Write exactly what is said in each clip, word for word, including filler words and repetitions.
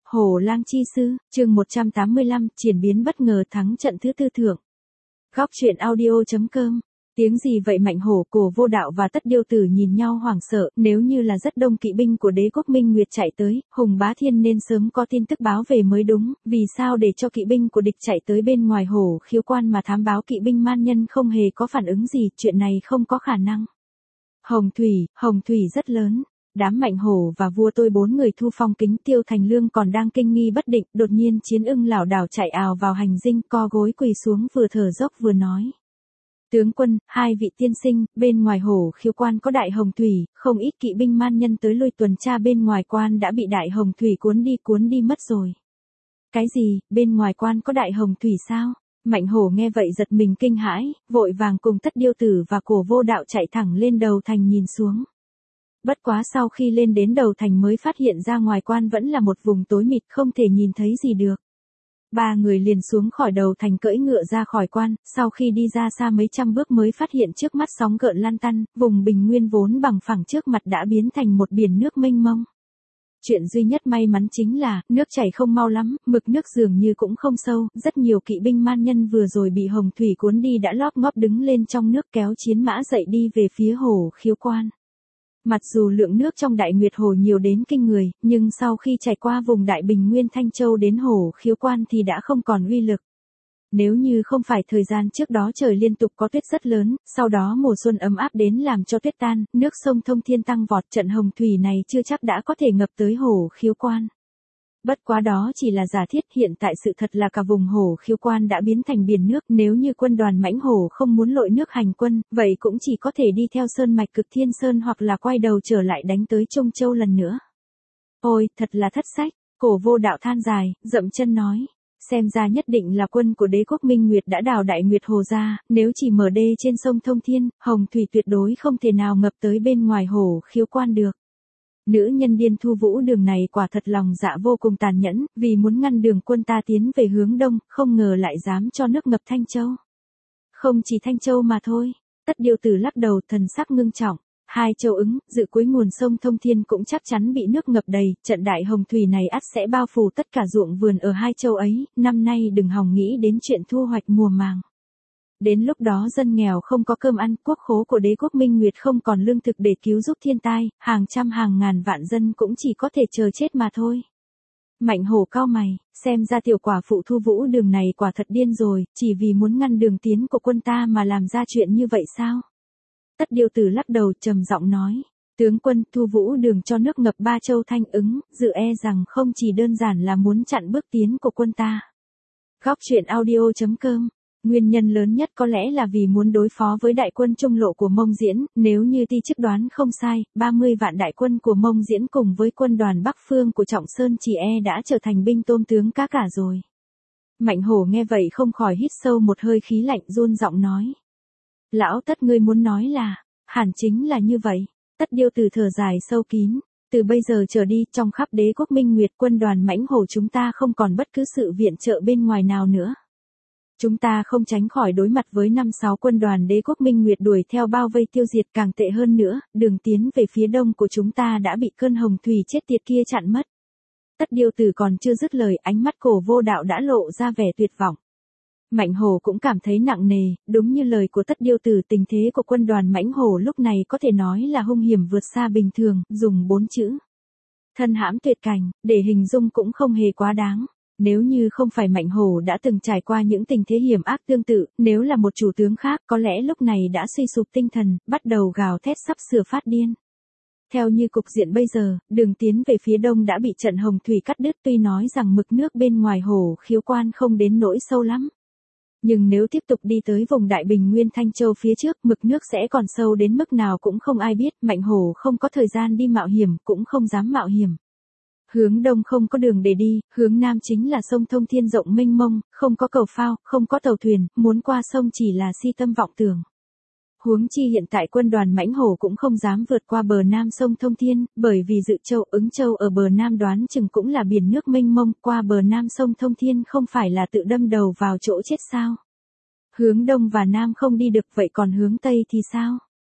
Hổ lang chi sư, chương một trăm tám mươi lăm, triển biến bất ngờ thắng trận thứ tư thượng. Góc truyện audio.com. Tiếng gì vậy? Mạnh Hổ, Cổ Vô Đạo và Tất Điêu Tử nhìn nhau hoảng sợ, nếu như là rất đông kỵ binh của Đế quốc Minh Nguyệt chạy tới, Hùng Bá Thiên nên sớm có tin tức báo về mới đúng, vì sao để cho kỵ binh của địch chạy tới bên ngoài Hổ Khiếu Quan mà thám báo kỵ binh man nhân không hề có phản ứng gì, chuyện này không có khả năng. Hồng Thủy, Hồng Thủy rất lớn. Đám Mạnh Hổ và vua tôi bốn người thu phong kính Tiêu Thành Lương còn đang kinh nghi bất định, đột nhiên Chiến Ưng lảo đảo chạy ào vào hành dinh, co gối quỳ xuống vừa thở dốc vừa nói. Tướng quân, hai vị tiên sinh, bên ngoài Hổ Khiếu Quan có đại hồng thủy, không ít kỵ binh man nhân tới lui tuần tra bên ngoài quan đã bị đại hồng thủy cuốn đi cuốn đi mất rồi. Cái gì, bên ngoài quan có đại hồng thủy sao? Mạnh Hổ nghe vậy giật mình kinh hãi, vội vàng cùng Tất Điêu Tử và Cổ Vô Đạo chạy thẳng lên đầu thành nhìn xuống. Bất quá sau khi lên đến đầu thành mới phát hiện ra ngoài quan vẫn là một vùng tối mịt không thể nhìn thấy gì được. Ba người liền xuống khỏi đầu thành cưỡi ngựa ra khỏi quan, sau khi đi ra xa mấy trăm bước mới phát hiện trước mắt sóng gợn lan tăn, vùng bình nguyên vốn bằng phẳng trước mặt đã biến thành một biển nước mênh mông. Chuyện duy nhất may mắn chính là, nước chảy không mau lắm, mực nước dường như cũng không sâu, rất nhiều kỵ binh man nhân vừa rồi bị hồng thủy cuốn đi đã lóp ngóp đứng lên trong nước kéo chiến mã dậy đi về phía Hổ Khiếu Quan. Mặc dù lượng nước trong Đại Nguyệt Hồ nhiều đến kinh người, nhưng sau khi trải qua vùng Đại Bình Nguyên Thanh Châu đến Hổ Khiếu Quan thì đã không còn uy lực. Nếu như không phải thời gian trước đó trời liên tục có tuyết rất lớn, sau đó mùa xuân ấm áp đến làm cho tuyết tan, nước sông Thông Thiên tăng vọt, trận hồng thủy này chưa chắc đã có thể ngập tới Hổ Khiếu Quan. Bất quá đó chỉ là giả thiết, hiện tại sự thật là cả vùng Hổ Khiếu Quan đã biến thành biển nước, nếu như quân đoàn Mãnh Hổ không muốn lội nước hành quân, vậy cũng chỉ có thể đi theo sơn mạch Cực Thiên Sơn hoặc là quay đầu trở lại đánh tới Trung Châu lần nữa. Ôi, thật là thất sách, Cổ Vô Đạo than dài, dậm chân nói. Xem ra nhất định là quân của Đế quốc Minh Nguyệt đã đào Đại Nguyệt Hồ ra, nếu chỉ mở đê trên sông Thông Thiên, hồng thủy tuyệt đối không thể nào ngập tới bên ngoài Hổ Khiếu Quan được. Nữ nhân điên Thu Vũ Đường này quả thật lòng dạ vô cùng tàn nhẫn, vì muốn ngăn đường quân ta tiến về hướng đông, không ngờ lại dám cho nước ngập Thanh Châu. Không chỉ Thanh Châu mà thôi, Tất Điêu Tử lắc đầu thần sắc ngưng trọng. Hai châu ứng, dự cuối nguồn sông Thông Thiên cũng chắc chắn bị nước ngập đầy, trận đại hồng thủy này ắt sẽ bao phủ tất cả ruộng vườn ở hai châu ấy, năm nay đừng hòng nghĩ đến chuyện thu hoạch mùa màng. Đến lúc đó dân nghèo không có cơm ăn, quốc khố của Đế quốc Minh Nguyệt không còn lương thực để cứu giúp thiên tai, hàng trăm hàng ngàn vạn dân cũng chỉ có thể chờ chết mà thôi. Mạnh Hổ cau mày, xem ra tiểu quả phụ Thu Vũ Đường này quả thật điên rồi, chỉ vì muốn ngăn đường tiến của quân ta mà làm ra chuyện như vậy sao? Tất Điêu Tử lắc đầu trầm giọng nói, tướng quân, Thu Vũ Đường cho nước ngập ba châu Thanh ứng, dự e rằng không chỉ đơn giản là muốn chặn bước tiến của quân ta. Góc truyện audio.com. Nguyên nhân lớn nhất có lẽ là vì muốn đối phó với đại quân Trung Lộ của Mông Diễn, nếu như ti chức đoán không sai, ba mươi vạn đại quân của Mông Diễn cùng với quân đoàn Bắc Phương của Trọng Sơn chỉ e đã trở thành binh tôm tướng cá cả rồi. Mạnh Hổ nghe vậy không khỏi hít sâu một hơi khí lạnh, run giọng nói. Lão Tất, ngươi muốn nói là, hẳn chính là như vậy. Tất Điêu Tử thở dài sâu kín. Từ bây giờ trở đi, trong khắp Đế quốc Minh Nguyệt, quân đoàn Mãnh Hổ chúng ta không còn bất cứ sự viện trợ bên ngoài nào nữa. Chúng ta không tránh khỏi đối mặt với năm sáu quân đoàn Đế quốc Minh Nguyệt đuổi theo bao vây tiêu diệt, càng tệ hơn nữa, đường tiến về phía đông của chúng ta đã bị cơn hồng thủy chết tiệt kia chặn mất. Tất Điêu Tử còn chưa dứt lời, ánh mắt Cổ Vô Đạo đã lộ ra vẻ tuyệt vọng. Mạnh Hổ cũng cảm thấy nặng nề, đúng như lời của Tất Điêu Tử, tình thế của quân đoàn Mãnh Hổ lúc này có thể nói là hung hiểm vượt xa bình thường, dùng bốn chữ thân hãm tuyệt cảnh, để hình dung cũng không hề quá đáng. Nếu như không phải Mạnh Hổ đã từng trải qua những tình thế hiểm ác tương tự, nếu là một chủ tướng khác có lẽ lúc này đã suy sụp tinh thần, bắt đầu gào thét sắp sửa phát điên. Theo như cục diện bây giờ, đường tiến về phía đông đã bị trận hồng thủy cắt đứt, tuy nói rằng mực nước bên ngoài Hổ Khiếu Quan không đến nỗi sâu lắm. Nhưng nếu tiếp tục đi tới vùng Đại Bình Nguyên Thanh Châu phía trước, mực nước sẽ còn sâu đến mức nào cũng không ai biết, Mạnh Hổ không có thời gian đi mạo hiểm, cũng không dám mạo hiểm. Hướng đông không có đường để đi, hướng nam chính là sông Thông Thiên rộng mênh mông, không có cầu phao, không có tàu thuyền, muốn qua sông chỉ là si tâm vọng tưởng. Huống chi hiện tại quân đoàn Mãnh Hổ cũng không dám vượt qua bờ nam sông Thông Thiên, bởi vì Dự Châu, Ứng Châu ở bờ nam đoán chừng cũng là biển nước mênh mông, qua bờ nam sông Thông Thiên không phải là tự đâm đầu vào chỗ chết sao? Hướng đông và nam không đi được, vậy còn hướng tây thì sao?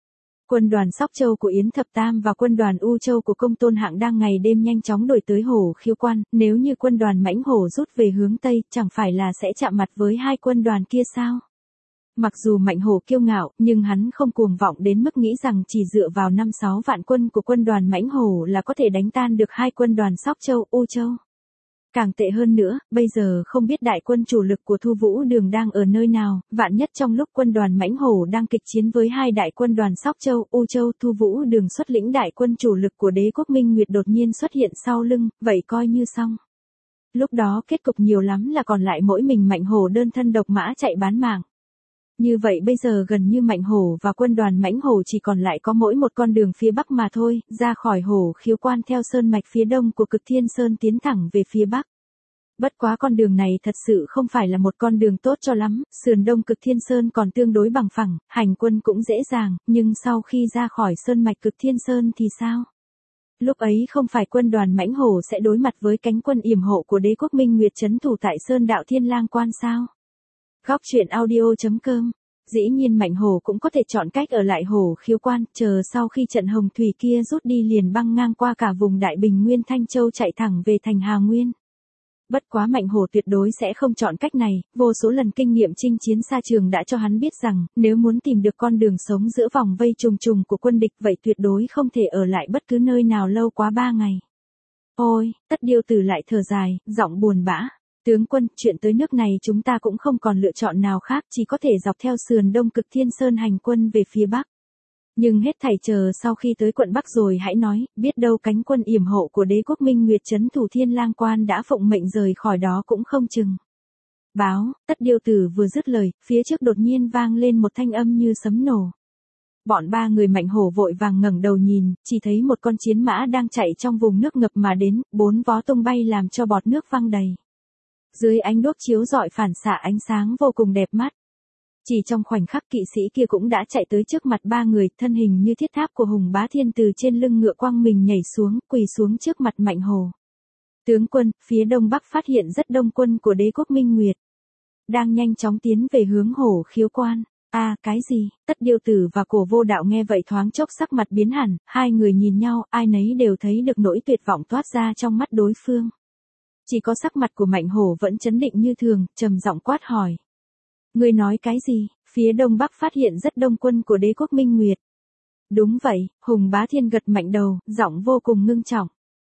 Quân đoàn Sóc Châu của Yến Thập Tam và quân đoàn U Châu của Công Tôn Hạng đang ngày đêm nhanh chóng đuổi tới Hồ Khiếu Quan, nếu như quân đoàn Mãnh Hổ rút về hướng Tây, chẳng phải là sẽ chạm mặt với hai quân đoàn kia sao? Mặc dù Mạnh Hổ kiêu ngạo, nhưng hắn không cuồng vọng đến mức nghĩ rằng chỉ dựa vào năm sáu vạn quân của quân đoàn Mãnh Hổ là có thể đánh tan được hai quân đoàn Sóc Châu, U Châu. Càng tệ hơn nữa, bây giờ không biết đại quân chủ lực của Thu Vũ Đường đang ở nơi nào, vạn nhất trong lúc quân đoàn Mãnh Hổ đang kịch chiến với hai đại quân đoàn Sóc Châu, U Châu, Thu Vũ Đường xuất lĩnh đại quân chủ lực của Đế quốc Minh Nguyệt đột nhiên xuất hiện sau lưng, vậy coi như xong. Lúc đó kết cục nhiều lắm là còn lại mỗi mình Mạnh Hổ đơn thân độc mã chạy bán mạng. Như vậy bây giờ gần như Mạnh Hổ và quân đoàn Mãnh Hổ chỉ còn lại có mỗi một con đường phía Bắc mà thôi, ra khỏi Hồ Khiếu Quan theo sơn mạch phía đông của Cực Thiên Sơn tiến thẳng về phía Bắc. Bất quá con đường này thật sự không phải là một con đường tốt cho lắm, sườn đông Cực Thiên Sơn còn tương đối bằng phẳng, hành quân cũng dễ dàng, nhưng sau khi ra khỏi sơn mạch Cực Thiên Sơn thì sao? Lúc ấy không phải quân đoàn Mãnh Hổ sẽ đối mặt với cánh quân yểm hộ của Đế quốc Minh Nguyệt trấn thủ tại Sơn Đạo Thiên Lang Quan sao? Góc truyện audio chấm com. Dĩ nhiên Mạnh Hổ cũng có thể chọn cách ở lại Hồ Khiếu Quan, chờ sau khi trận Hồng Thủy kia rút đi liền băng ngang qua cả vùng Đại Bình Nguyên Thanh Châu chạy thẳng về thành Hà Nguyên. Bất quá Mạnh Hổ tuyệt đối sẽ không chọn cách này, vô số lần kinh nghiệm chinh chiến xa trường đã cho hắn biết rằng, nếu muốn tìm được con đường sống giữa vòng vây trùng trùng của quân địch vậy tuyệt đối không thể ở lại bất cứ nơi nào lâu quá ba ngày. Ôi, Tất Điêu Tử lại thở dài, giọng buồn bã. Tướng quân, chuyện tới nước này chúng ta cũng không còn lựa chọn nào khác, chỉ có thể dọc theo sườn đông Cực Thiên Sơn hành quân về phía Bắc. Nhưng hết thảy chờ sau khi tới quận Bắc rồi hãy nói, biết đâu cánh quân yểm hộ của Đế quốc Minh Nguyệt trấn thủ Thiên Lang Quan đã phụng mệnh rời khỏi đó cũng không chừng. Báo, Tất Điêu Tử vừa dứt lời, phía trước đột nhiên vang lên một thanh âm như sấm nổ. Bọn ba người Mạnh Hổ vội vàng ngẩng đầu nhìn, chỉ thấy một con chiến mã đang chạy trong vùng nước ngập mà đến, bốn vó tung bay làm cho bọt nước văng đầy. Dưới ánh đuốc chiếu rọi phản xạ ánh sáng vô cùng đẹp mắt. Chỉ trong khoảnh khắc kỵ sĩ kia cũng đã chạy tới trước mặt ba người, thân hình như thiết tháp của Hùng Bá Thiên từ trên lưng ngựa quăng mình nhảy xuống, quỳ xuống trước mặt Mạnh Hổ. Tướng quân, phía đông bắc phát hiện rất đông quân của Đế quốc Minh Nguyệt. Đang nhanh chóng tiến về hướng Hồ Khiếu Quan. A à, cái gì? Tất Điêu Tử và Cổ Vô Đạo nghe vậy thoáng chốc sắc mặt biến hẳn, hai người nhìn nhau, ai nấy đều thấy được nỗi tuyệt vọng toát ra trong mắt đối phương. Chỉ có sắc mặt của Mạnh Hổ vẫn trấn định như thường, trầm giọng quát hỏi. Ngươi nói cái gì? Phía đông bắc phát hiện rất đông quân của Đế quốc Minh Nguyệt. Đúng vậy, Hùng Bá Thiên gật mạnh đầu, giọng vô cùng ngưng trọng.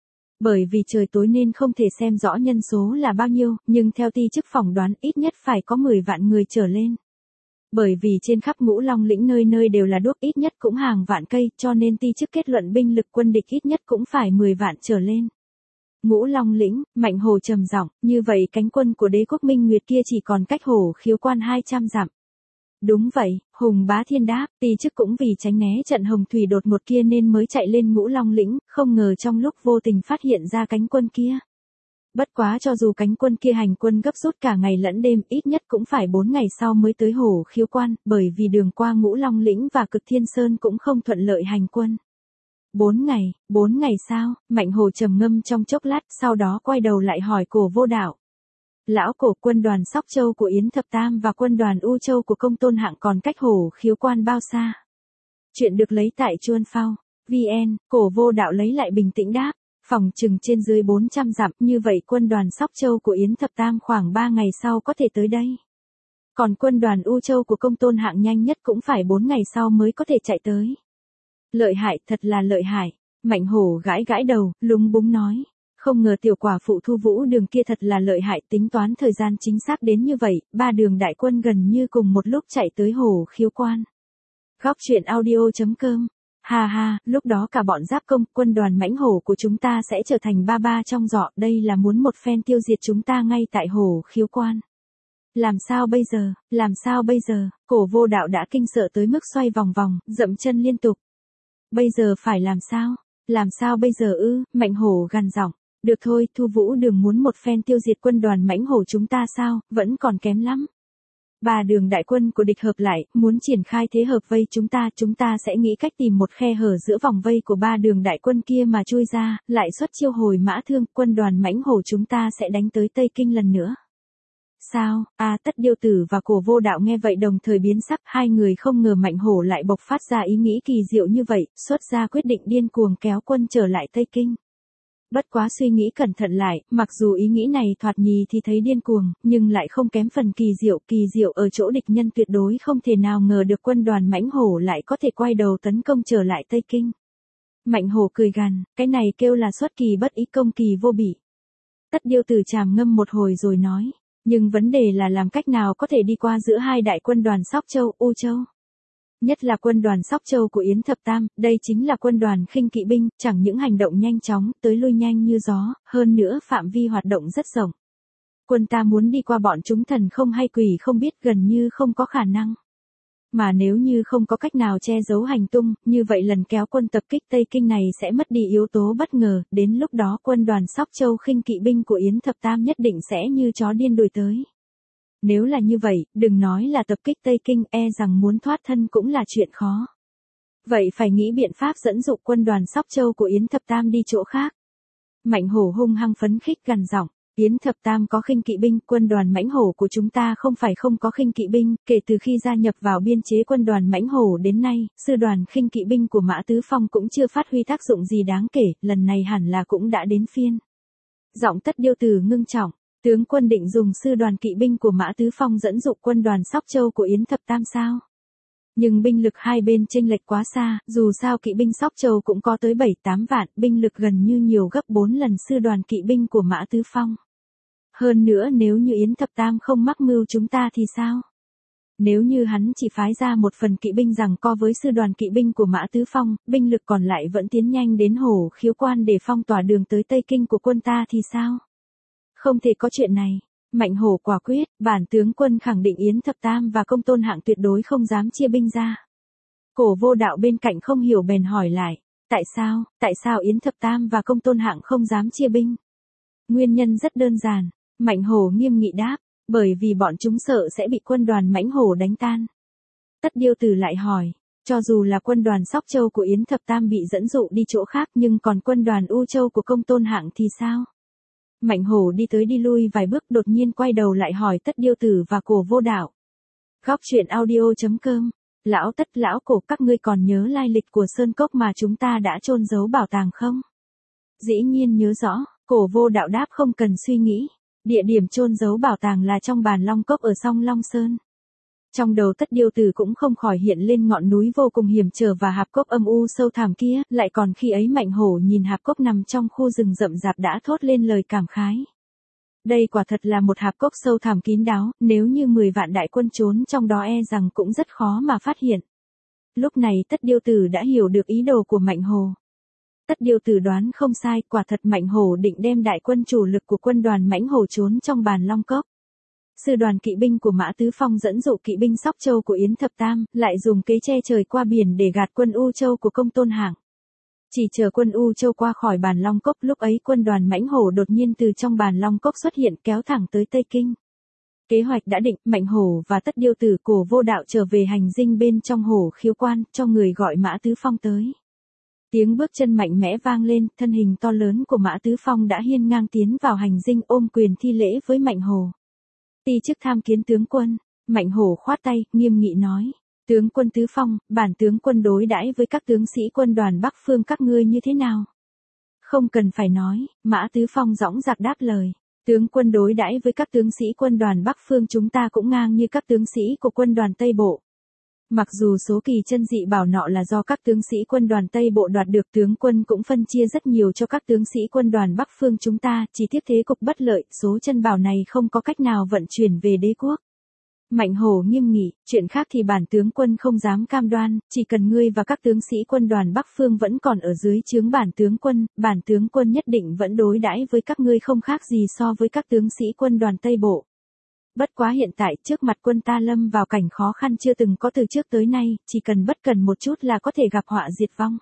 Bởi vì trời tối nên không thể xem rõ nhân số là bao nhiêu, nhưng theo ti chức phỏng đoán ít nhất phải có mười vạn người trở lên. Bởi vì trên khắp Ngũ Long lĩnh nơi nơi đều là đuốc ít nhất cũng hàng vạn cây, cho nên ti chức kết luận binh lực quân địch ít nhất cũng phải mười vạn trở lên. Ngũ Long lĩnh, Mạnh Hổ trầm giọng, như vậy cánh quân của Đế quốc Minh Nguyệt kia chỉ còn cách Hồ Khiếu Quan hai trăm dặm. Đúng vậy, Hùng Bá Thiên đáp, ti chức cũng vì tránh né trận Hồng Thủy đột ngột kia nên mới chạy lên Ngũ Long lĩnh, không ngờ trong lúc vô tình phát hiện ra cánh quân kia. Bất quá cho dù cánh quân kia hành quân gấp rút cả ngày lẫn đêm, ít nhất cũng phải bốn ngày sau mới tới Hồ Khiếu Quan, bởi vì đường qua Ngũ Long lĩnh và Cực Thiên Sơn cũng không thuận lợi hành quân. Bốn ngày, bốn ngày sao? Mạnh Hổ trầm ngâm trong chốc lát, sau đó quay đầu lại hỏi Cổ Vô Đạo. Lão Cổ, quân đoàn Sóc Châu của Yến Thập Tam và quân đoàn U Châu của Công Tôn Hạng còn cách Hồ Khiếu Quan bao xa? Chuyện được lấy tại Chuan Phao. vn, Cổ Vô Đạo lấy lại bình tĩnh đáp. Phòng chừng trên dưới bốn trăm dặm, như vậy quân đoàn Sóc Châu của Yến Thập Tam khoảng ba ngày sau có thể tới đây. Còn quân đoàn U Châu của Công Tôn Hạng nhanh nhất cũng phải bốn ngày sau mới có thể chạy tới. Lợi hại, thật là lợi hại. Mạnh Hổ gãi gãi đầu, lúng búng nói. Không ngờ tiểu quả phụ Thu Vũ Đường kia thật là lợi hại, tính toán thời gian chính xác đến như vậy, ba đường đại quân gần như cùng một lúc chạy tới Hồ Khiếu Quan. Góc truyện audio chấm com. Ha ha, lúc đó cả bọn Giáp Công, quân đoàn Mãnh Hổ của chúng ta sẽ trở thành ba ba trong giọ, đây là muốn một phen tiêu diệt chúng ta ngay tại Hồ Khiếu Quan. Làm sao bây giờ, làm sao bây giờ? Cổ Vô Đạo đã kinh sợ tới mức xoay vòng vòng, dậm chân liên tục. Bây giờ phải làm sao? Làm sao bây giờ ư? Mạnh Hổ gằn giọng. Được thôi, Thu Vũ Đường muốn một phen tiêu diệt quân đoàn Mãnh Hổ chúng ta sao, vẫn còn kém lắm. Ba đường đại quân của địch hợp lại, muốn triển khai thế hợp vây chúng ta, chúng ta sẽ nghĩ cách tìm một khe hở giữa vòng vây của ba đường đại quân kia mà chui ra, lại xuất chiêu hồi mã thương, quân đoàn Mãnh Hổ chúng ta sẽ đánh tới Tây Kinh lần nữa. Sao, à Tất Điêu Tử và Cổ Vô Đạo nghe vậy đồng thời biến sắc, hai người không ngờ Mạnh Hổ lại bộc phát ra ý nghĩ kỳ diệu như vậy, xuất ra quyết định điên cuồng kéo quân trở lại Tây Kinh. Bất quá suy nghĩ cẩn thận lại, mặc dù ý nghĩ này thoạt nhì thì thấy điên cuồng, nhưng lại không kém phần kỳ diệu, kỳ diệu ở chỗ địch nhân tuyệt đối không thể nào ngờ được quân đoàn Mãnh Hổ lại có thể quay đầu tấn công trở lại Tây Kinh. Mạnh Hổ cười gằn, cái này kêu là xuất kỳ bất ý công kỳ vô bỉ. Tất Điêu Tử trầm ngâm một hồi rồi nói, nhưng vấn đề là làm cách nào có thể đi qua giữa hai đại quân đoàn Sóc Châu, U Châu. Nhất là quân đoàn Sóc Châu của Yến Thập Tam, đây chính là quân đoàn khinh kỵ binh, chẳng những hành động nhanh chóng, tới lui nhanh như gió, hơn nữa phạm vi hoạt động rất rộng. Quân ta muốn đi qua bọn chúng thần không hay quỷ không biết gần như không có khả năng. Mà nếu như không có cách nào che giấu hành tung, như vậy lần kéo quân tập kích Tây Kinh này sẽ mất đi yếu tố bất ngờ, đến lúc đó quân đoàn Sóc Châu khinh kỵ binh của Yến Thập Tam nhất định sẽ như chó điên đuổi tới. Nếu là như vậy, đừng nói là tập kích Tây Kinh, e rằng muốn thoát thân cũng là chuyện khó. Vậy phải nghĩ biện pháp dẫn dụ quân đoàn Sóc Châu của Yến Thập Tam đi chỗ khác. Mạnh Hổ hung hăng phấn khích gằn giọng, Yến Thập Tam có khinh kỵ binh, quân đoàn Mãnh Hổ của chúng ta không phải không có khinh kỵ binh, kể từ khi gia nhập vào biên chế quân đoàn Mãnh Hổ đến nay, sư đoàn khinh kỵ binh của Mã Tứ Phong cũng chưa phát huy tác dụng gì đáng kể, lần này hẳn là cũng đã đến phiên. Giọng Tất Điêu Tử ngưng trọng. Tướng quân định dùng sư đoàn kỵ binh của Mã Tứ Phong dẫn dụ quân đoàn Sóc Châu của Yến Thập Tam sao? Nhưng binh lực hai bên chênh lệch quá xa, dù sao kỵ binh Sóc Châu cũng có tới bảy tám vạn, binh lực gần như nhiều gấp bốn lần sư đoàn kỵ binh của Mã Tứ Phong. Hơn nữa nếu như Yến Thập Tam không mắc mưu chúng ta thì sao? Nếu như hắn chỉ phái ra một phần kỵ binh giằng co với sư đoàn kỵ binh của Mã Tứ Phong, binh lực còn lại vẫn tiến nhanh đến Hổ Khiếu Quan để phong tỏa đường tới Tây Kinh của quân ta thì sao? Không thể có chuyện này. Mạnh Hổ quả quyết, bản tướng quân khẳng định Yến Thập Tam và Công Tôn Hạng tuyệt đối không dám chia binh ra. Cổ Vô Đạo bên cạnh không hiểu bèn hỏi lại, tại sao, tại sao Yến Thập Tam và Công Tôn Hạng không dám chia binh? Nguyên nhân rất đơn giản, Mạnh Hổ nghiêm nghị đáp, bởi vì bọn chúng sợ sẽ bị quân đoàn Mãnh Hổ đánh tan. Tất Điêu Tử lại hỏi, cho dù là quân đoàn Sóc Châu của Yến Thập Tam bị dẫn dụ đi chỗ khác nhưng còn quân đoàn U Châu của Công Tôn Hạng thì sao? Mạnh Hổ đi tới đi lui vài bước đột nhiên quay đầu lại hỏi Tất Điêu Tử và Cổ Vô Đạo. Góc truyện audio chấm com, lão Tất lão Cổ các ngươi còn nhớ lai lịch của sơn cốc mà chúng ta đã chôn giấu bảo tàng không? Dĩ nhiên nhớ rõ, Cổ Vô Đạo đáp không cần suy nghĩ. Địa điểm chôn giấu bảo tàng là trong Bàn Long Cốc ở Song Long Sơn. Trong đầu Tất Điêu Tử cũng không khỏi hiện lên ngọn núi vô cùng hiểm trở và hạp cốc âm u sâu thẳm kia, lại còn khi ấy Mạnh Hổ nhìn hạp cốc nằm trong khu rừng rậm rạp đã thốt lên lời cảm khái. Đây quả thật là một hạp cốc sâu thẳm kín đáo, nếu như mười vạn đại quân trốn trong đó e rằng cũng rất khó mà phát hiện. Lúc này Tất Điêu Tử đã hiểu được ý đồ của Mạnh Hổ. Tất Điêu Tử đoán không sai, quả thật Mạnh Hổ định đem đại quân chủ lực của quân đoàn Mãnh Hổ trốn trong Bàn Long Cốc. Sư đoàn kỵ binh của Mã Tứ Phong dẫn dụ kỵ binh Sóc Châu của Yến Thập Tam, lại dùng kế che trời qua biển để gạt quân U Châu của Công Tôn Hạng. Chỉ chờ quân U Châu qua khỏi Bàn Long Cốc, lúc ấy quân đoàn Mãnh Hổ đột nhiên từ trong Bàn Long Cốc xuất hiện kéo thẳng tới Tây Kinh. Kế hoạch đã định, Mạnh Hổ và Tất Điêu Tử Cổ Vô Đạo trở về hành dinh bên trong Hổ Khiếu Quan, cho người gọi Mã Tứ Phong tới. Tiếng bước chân mạnh mẽ vang lên, thân hình to lớn của Mã Tứ Phong đã hiên ngang tiến vào hành dinh ôm quyền thi lễ với Mạnh Hổ. Ti chức tham kiến tướng quân. Mạnh Hổ khoát tay, nghiêm nghị nói, tướng quân Tứ Phong, bản tướng quân đối đãi với các tướng sĩ quân đoàn Bắc Phương các ngươi như thế nào? Không cần phải nói, Mã Tứ Phong dõng dạc đáp lời, tướng quân đối đãi với các tướng sĩ quân đoàn Bắc Phương chúng ta cũng ngang như các tướng sĩ của quân đoàn Tây Bộ. Mặc dù số kỳ chân dị bảo nọ là do các tướng sĩ quân đoàn Tây Bộ đoạt được, tướng quân cũng phân chia rất nhiều cho các tướng sĩ quân đoàn Bắc Phương chúng ta, chỉ tiếc thế cục bất lợi, số chân bảo này không có cách nào vận chuyển về đế quốc. Mạnh Hổ nghiêm nghị, chuyện khác thì bản tướng quân không dám cam đoan, chỉ cần ngươi và các tướng sĩ quân đoàn Bắc Phương vẫn còn ở dưới trướng bản tướng quân, bản tướng quân nhất định vẫn đối đãi với các ngươi không khác gì so với các tướng sĩ quân đoàn Tây Bộ. Bất quá hiện tại trước mặt quân ta lâm vào cảnh khó khăn chưa từng có từ trước tới nay, chỉ cần bất cần một chút là có thể gặp họa diệt vong.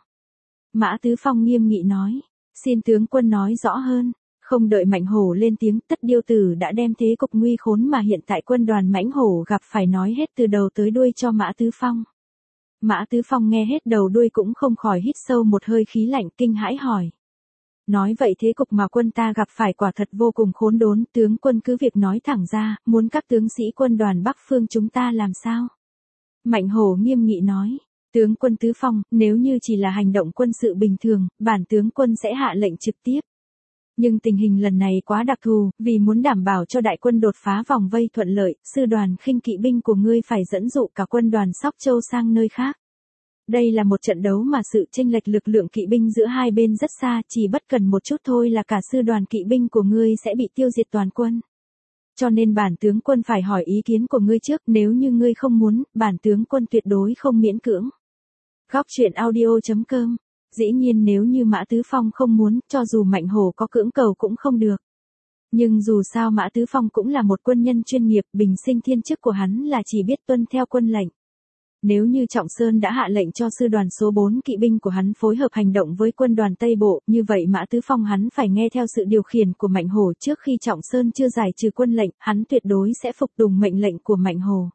Mã Tứ Phong nghiêm nghị nói, xin tướng quân nói rõ hơn. Không đợi Mạnh Hổ lên tiếng, Tất Điêu Tử đã đem thế cục nguy khốn mà hiện tại quân đoàn Mãnh Hổ gặp phải nói hết từ đầu tới đuôi cho Mã Tứ Phong. Mã Tứ Phong nghe hết đầu đuôi cũng không khỏi hít sâu một hơi khí lạnh, kinh hãi hỏi. Nói vậy thế cục mà quân ta gặp phải quả thật vô cùng khốn đốn, tướng quân cứ việc nói thẳng ra, muốn các tướng sĩ quân đoàn Bắc Phương chúng ta làm sao? Mạnh Hổ nghiêm nghị nói, tướng quân Tứ Phong, nếu như chỉ là hành động quân sự bình thường, bản tướng quân sẽ hạ lệnh trực tiếp. Nhưng tình hình lần này quá đặc thù, vì muốn đảm bảo cho đại quân đột phá vòng vây thuận lợi, sư đoàn khinh kỵ binh của ngươi phải dẫn dụ cả quân đoàn Sóc Châu sang nơi khác. Đây là một trận đấu mà sự chênh lệch lực lượng kỵ binh giữa hai bên rất xa, chỉ bất cần một chút thôi là cả sư đoàn kỵ binh của ngươi sẽ bị tiêu diệt toàn quân. Cho nên bản tướng quân phải hỏi ý kiến của ngươi trước, nếu như ngươi không muốn, bản tướng quân tuyệt đối không miễn cưỡng. Góc truyện audio chấm com. Dĩ nhiên nếu như Mã Tứ Phong không muốn, cho dù Mạnh Hổ có cưỡng cầu cũng không được. Nhưng dù sao Mã Tứ Phong cũng là một quân nhân chuyên nghiệp, bình sinh thiên chức của hắn là chỉ biết tuân theo quân lệnh. Nếu như Trọng Sơn đã hạ lệnh cho sư đoàn số bốn kỵ binh của hắn phối hợp hành động với quân đoàn Tây Bộ, như vậy Mã Tứ Phong hắn phải nghe theo sự điều khiển của Mạnh Hổ. Trước khi Trọng Sơn chưa giải trừ quân lệnh, hắn tuyệt đối sẽ phục tùng mệnh lệnh của Mạnh Hổ.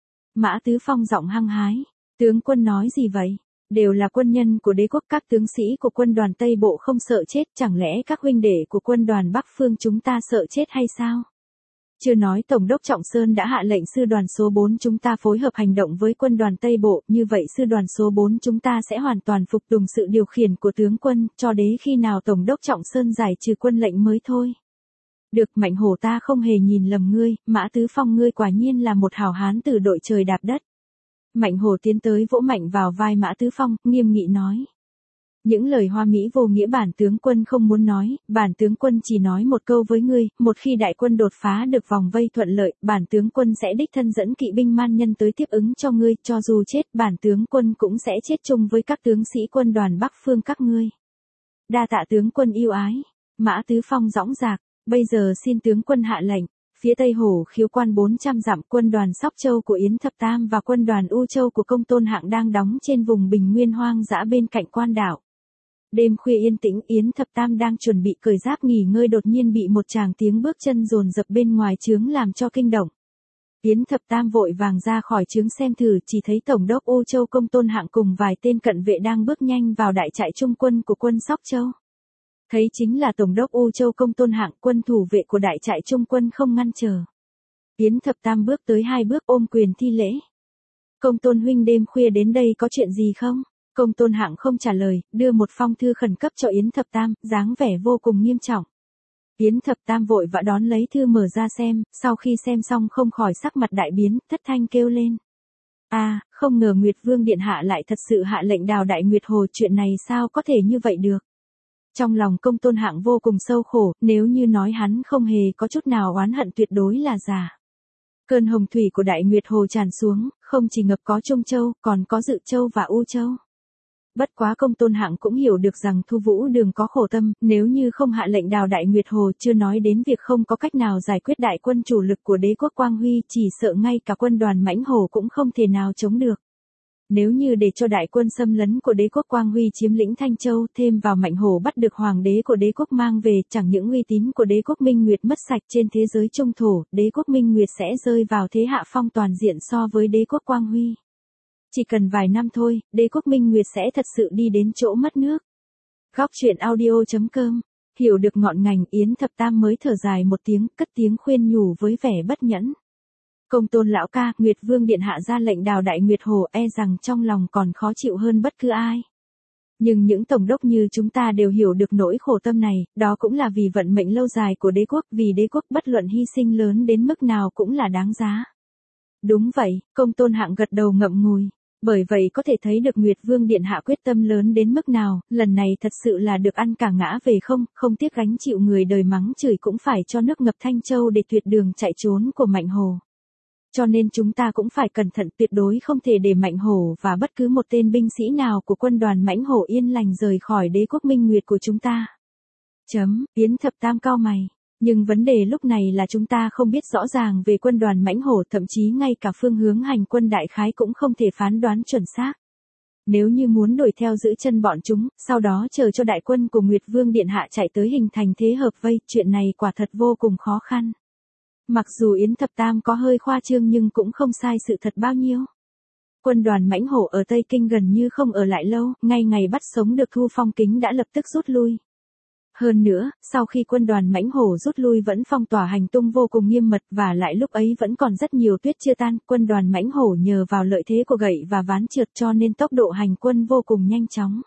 Mã Tứ Phong giọng hăng hái, tướng quân nói gì vậy? Đều là quân nhân của đế quốc, các tướng sĩ của quân đoàn Tây Bộ không sợ chết, chẳng lẽ các huynh đệ của quân đoàn Bắc Phương chúng ta sợ chết hay sao? Chưa nói Tổng đốc Trọng Sơn đã hạ lệnh sư đoàn số bốn chúng ta phối hợp hành động với quân đoàn Tây Bộ, như vậy sư đoàn số bốn chúng ta sẽ hoàn toàn phục tùng sự điều khiển của tướng quân, cho đến khi nào Tổng đốc Trọng Sơn giải trừ quân lệnh mới thôi. Được, Mạnh Hổ ta không hề nhìn lầm ngươi, Mã Tứ Phong ngươi quả nhiên là một hảo hán từ đội trời đạp đất. Mạnh Hổ tiến tới vỗ mạnh vào vai Mã Tứ Phong, nghiêm nghị nói. Những lời hoa mỹ vô nghĩa bản tướng quân không muốn nói, bản tướng quân chỉ nói một câu với ngươi, một khi đại quân đột phá được vòng vây thuận lợi, bản tướng quân sẽ đích thân dẫn kỵ binh man nhân tới tiếp ứng cho ngươi, cho dù chết, bản tướng quân cũng sẽ chết chung với các tướng sĩ quân đoàn Bắc Phương các ngươi. Đa tạ tướng quân yêu ái, Mã Tứ Phong dõng dạc, bây giờ xin tướng quân hạ lệnh. Phía Tây Hổ Khiếu quan bốn trăm dặm, quân đoàn Sóc Châu của Yến Thập Tam và quân đoàn U Châu của Công Tôn Hạng đang đóng trên vùng bình nguyên hoang dã bên cạnh quan đảo. Đêm khuya yên tĩnh, Yến Thập Tam đang chuẩn bị cởi giáp nghỉ ngơi, đột nhiên bị một tràng tiếng bước chân dồn dập bên ngoài trướng làm cho kinh động. Yến Thập Tam vội vàng ra khỏi trướng xem thử, chỉ thấy Tổng đốc U Châu Công Tôn Hạng cùng vài tên cận vệ đang bước nhanh vào đại trại trung quân của quân Sóc Châu. Thấy chính là Tổng đốc U Châu Công Tôn Hạng, quân thủ vệ của đại trại trung quân không ngăn trở. Yến Thập Tam bước tới hai bước ôm quyền thi lễ. Công Tôn huynh đêm khuya đến đây có chuyện gì không? Công Tôn Hạng không trả lời, đưa một phong thư khẩn cấp cho Yến Thập Tam, dáng vẻ vô cùng nghiêm trọng. Yến Thập Tam vội vã đón lấy thư mở ra xem, sau khi xem xong không khỏi sắc mặt đại biến, thất thanh kêu lên. A, à, không ngờ Nguyệt Vương Điện Hạ lại thật sự hạ lệnh đào Đại Nguyệt Hồ, chuyện này sao có thể như vậy được? Trong lòng Công Tôn Hạng vô cùng sâu khổ, nếu như nói hắn không hề có chút nào oán hận tuyệt đối là giả. Cơn hồng thủy của Đại Nguyệt Hồ tràn xuống, không chỉ ngập có Trung Châu, còn có Dự Châu và U Châu. Bất quá Công Tôn Hạng cũng hiểu được rằng Thu Vũ Đường có khổ tâm, nếu như không hạ lệnh đào Đại Nguyệt Hồ, chưa nói đến việc không có cách nào giải quyết đại quân chủ lực của đế quốc Quang Huy, chỉ sợ ngay cả quân đoàn Mãnh Hổ cũng không thể nào chống được. Nếu như để cho đại quân xâm lấn của đế quốc Quang Huy chiếm lĩnh Thanh Châu, thêm vào Mạnh Hổ bắt được hoàng đế của đế quốc mang về, chẳng những uy tín của đế quốc Minh Nguyệt mất sạch trên thế giới trung thổ, đế quốc Minh Nguyệt sẽ rơi vào thế hạ phong toàn diện so với đế quốc Quang Huy. Chỉ cần vài năm thôi, đế quốc Minh Nguyệt sẽ thật sự đi đến chỗ mất nước. Góc truyện audio chấm com. Hiểu được ngọn ngành, Yến Thập Tam mới thở dài một tiếng, cất tiếng khuyên nhủ với vẻ bất nhẫn. Công Tôn lão ca, Nguyệt Vương Điện Hạ ra lệnh đào Đại Nguyệt Hồ, e rằng trong lòng còn khó chịu hơn bất cứ ai. Nhưng những tổng đốc như chúng ta đều hiểu được nỗi khổ tâm này, đó cũng là vì vận mệnh lâu dài của đế quốc, vì đế quốc bất luận hy sinh lớn đến mức nào cũng là đáng giá. Đúng vậy, Công Tôn Hạng gật đầu ngậm ngùi. Bởi vậy có thể thấy được Nguyệt Vương Điện Hạ quyết tâm lớn đến mức nào, lần này thật sự là được ăn cả ngã về không, không tiếc gánh chịu người đời mắng chửi cũng phải cho nước ngập Thanh Châu để tuyệt đường chạy trốn của Mạnh Hổ. Cho nên chúng ta cũng phải cẩn thận, tuyệt đối không thể để Mạnh Hổ và bất cứ một tên binh sĩ nào của quân đoàn Mãnh Hổ yên lành rời khỏi đế quốc Minh Nguyệt của chúng ta. Chấm, Yến Thập Tam cau mày. Nhưng vấn đề lúc này là chúng ta không biết rõ ràng về quân đoàn Mãnh Hổ, thậm chí ngay cả phương hướng hành quân đại khái cũng không thể phán đoán chuẩn xác. Nếu như muốn đuổi theo giữ chân bọn chúng, sau đó chờ cho đại quân của Nguyệt Vương Điện Hạ chạy tới hình thành thế hợp vây, chuyện này quả thật vô cùng khó khăn. Mặc dù Yến Thập Tam có hơi khoa trương nhưng cũng không sai sự thật bao nhiêu. Quân đoàn Mãnh Hổ ở Tây Kinh gần như không ở lại lâu, ngay ngày bắt sống được Thu Phong Kính đã lập tức rút lui. Hơn nữa, sau khi quân đoàn mãnh hổ rút lui vẫn phong tỏa hành tung vô cùng nghiêm mật và lại lúc ấy vẫn còn rất nhiều tuyết chưa tan, quân đoàn mãnh hổ nhờ vào lợi thế của gậy và ván trượt cho nên tốc độ hành quân vô cùng nhanh chóng.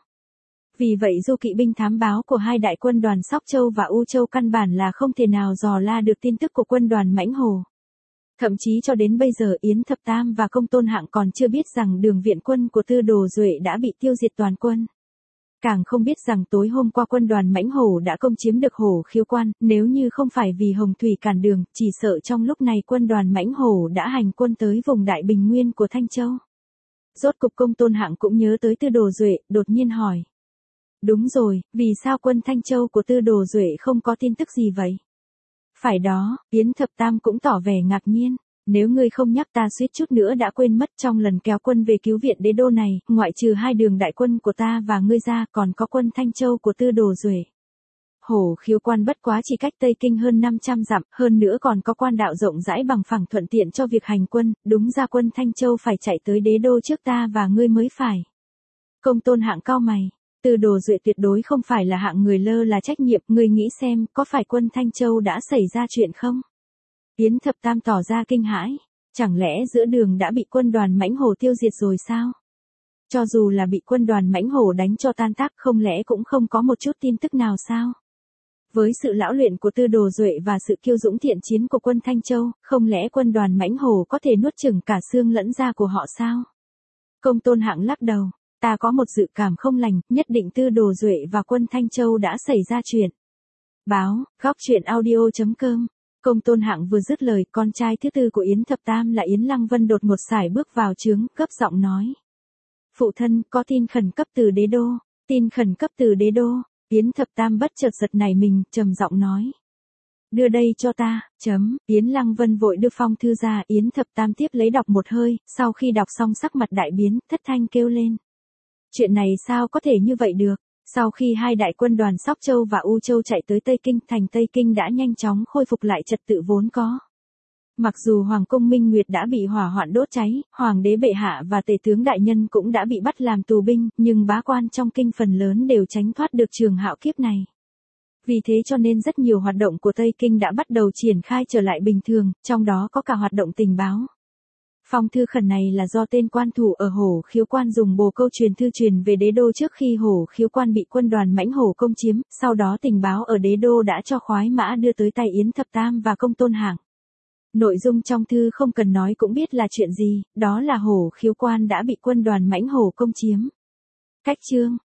Vì vậy du kỵ binh thám báo của hai đại quân đoàn Sóc Châu và U Châu căn bản là không thể nào dò la được tin tức của quân đoàn mãnh hổ. Thậm chí cho đến bây giờ Yến Thập Tam và Công Tôn Hạng còn chưa biết rằng đường viện quân của Tư Đồ Duệ đã bị tiêu diệt toàn quân. Càng không biết rằng tối hôm qua quân đoàn mãnh hổ đã công chiếm được Hổ Khiếu Quan, nếu như không phải vì Hồng Thủy cản đường, chỉ sợ trong lúc này quân đoàn mãnh hổ đã hành quân tới vùng Đại Bình Nguyên của Thanh Châu. Rốt cục Công Tôn Hạng cũng nhớ tới Tư Đồ Duệ, đột nhiên hỏi. Đúng rồi, vì sao quân Thanh Châu của Tư Đồ Duệ không có tin tức gì vậy? Phải đó, Yến Thập Tam cũng tỏ vẻ ngạc nhiên. Nếu ngươi không nhắc ta suýt chút nữa đã quên mất trong lần kéo quân về cứu viện đế đô này, ngoại trừ hai đường đại quân của ta và ngươi ra còn có quân Thanh Châu của Tư Đồ Duệ. Hổ Khiếu Quan bất quá chỉ cách Tây Kinh hơn năm trăm dặm, hơn nữa còn có quan đạo rộng rãi bằng phẳng thuận tiện cho việc hành quân, đúng ra quân Thanh Châu phải chạy tới đế đô trước ta và ngươi mới phải. Công Tôn Hạng cau mày. Tư Đồ Duệ tuyệt đối không phải là hạng người lơ là trách nhiệm, ngươi nghĩ xem, có phải quân Thanh Châu đã xảy ra chuyện không? Yến Thập Tam tỏ ra kinh hãi, chẳng lẽ giữa đường đã bị quân đoàn mãnh hổ tiêu diệt rồi sao? Cho dù là bị quân đoàn mãnh hổ đánh cho tan tác không lẽ cũng không có một chút tin tức nào sao? Với sự lão luyện của Tư Đồ Duệ và sự kiêu dũng thiện chiến của quân Thanh Châu, không lẽ quân đoàn mãnh hổ có thể nuốt chửng cả xương lẫn da của họ sao? Công Tôn Hạng lắc đầu. Ta có một dự cảm không lành, nhất định Tư Đồ Duệ và quân Thanh Châu đã xảy ra chuyện. Báo, góc truyện audio chấm com. Công Tôn Hạng vừa dứt lời, con trai thứ tư của Yến Thập Tam là Yến Lăng Vân đột ngột sải bước vào trướng, cấp giọng nói. Phụ thân, có tin khẩn cấp từ đế đô, tin khẩn cấp từ đế đô. Yến Thập Tam bất chợt giật nảy mình, trầm giọng nói. Đưa đây cho ta, chấm, Yến Lăng Vân vội đưa phong thư ra, Yến Thập Tam tiếp lấy đọc một hơi, sau khi đọc xong sắc mặt đại biến, thất thanh kêu lên. Chuyện này sao có thể như vậy được? Sau khi hai đại quân đoàn Sóc Châu và U Châu chạy tới Tây Kinh, thành Tây Kinh đã nhanh chóng khôi phục lại trật tự vốn có. Mặc dù Hoàng cung Minh Nguyệt đã bị hỏa hoạn đốt cháy, Hoàng đế bệ hạ và tể tướng đại nhân cũng đã bị bắt làm tù binh, nhưng bá quan trong kinh phần lớn đều tránh thoát được trường hạo kiếp này. Vì thế cho nên rất nhiều hoạt động của Tây Kinh đã bắt đầu triển khai trở lại bình thường, trong đó có cả hoạt động tình báo. Phong thư khẩn này là do tên quan thủ ở Hổ Khiếu Quan dùng bồ câu truyền thư truyền về đế đô trước khi Hổ Khiếu Quan bị quân đoàn mãnh hổ công chiếm, sau đó tình báo ở đế đô đã cho khoái mã đưa tới tay Yến Thập Tam và Công Tôn Hạng. Nội dung trong thư không cần nói cũng biết là chuyện gì, đó là Hổ Khiếu Quan đã bị quân đoàn mãnh hổ công chiếm. Cách chương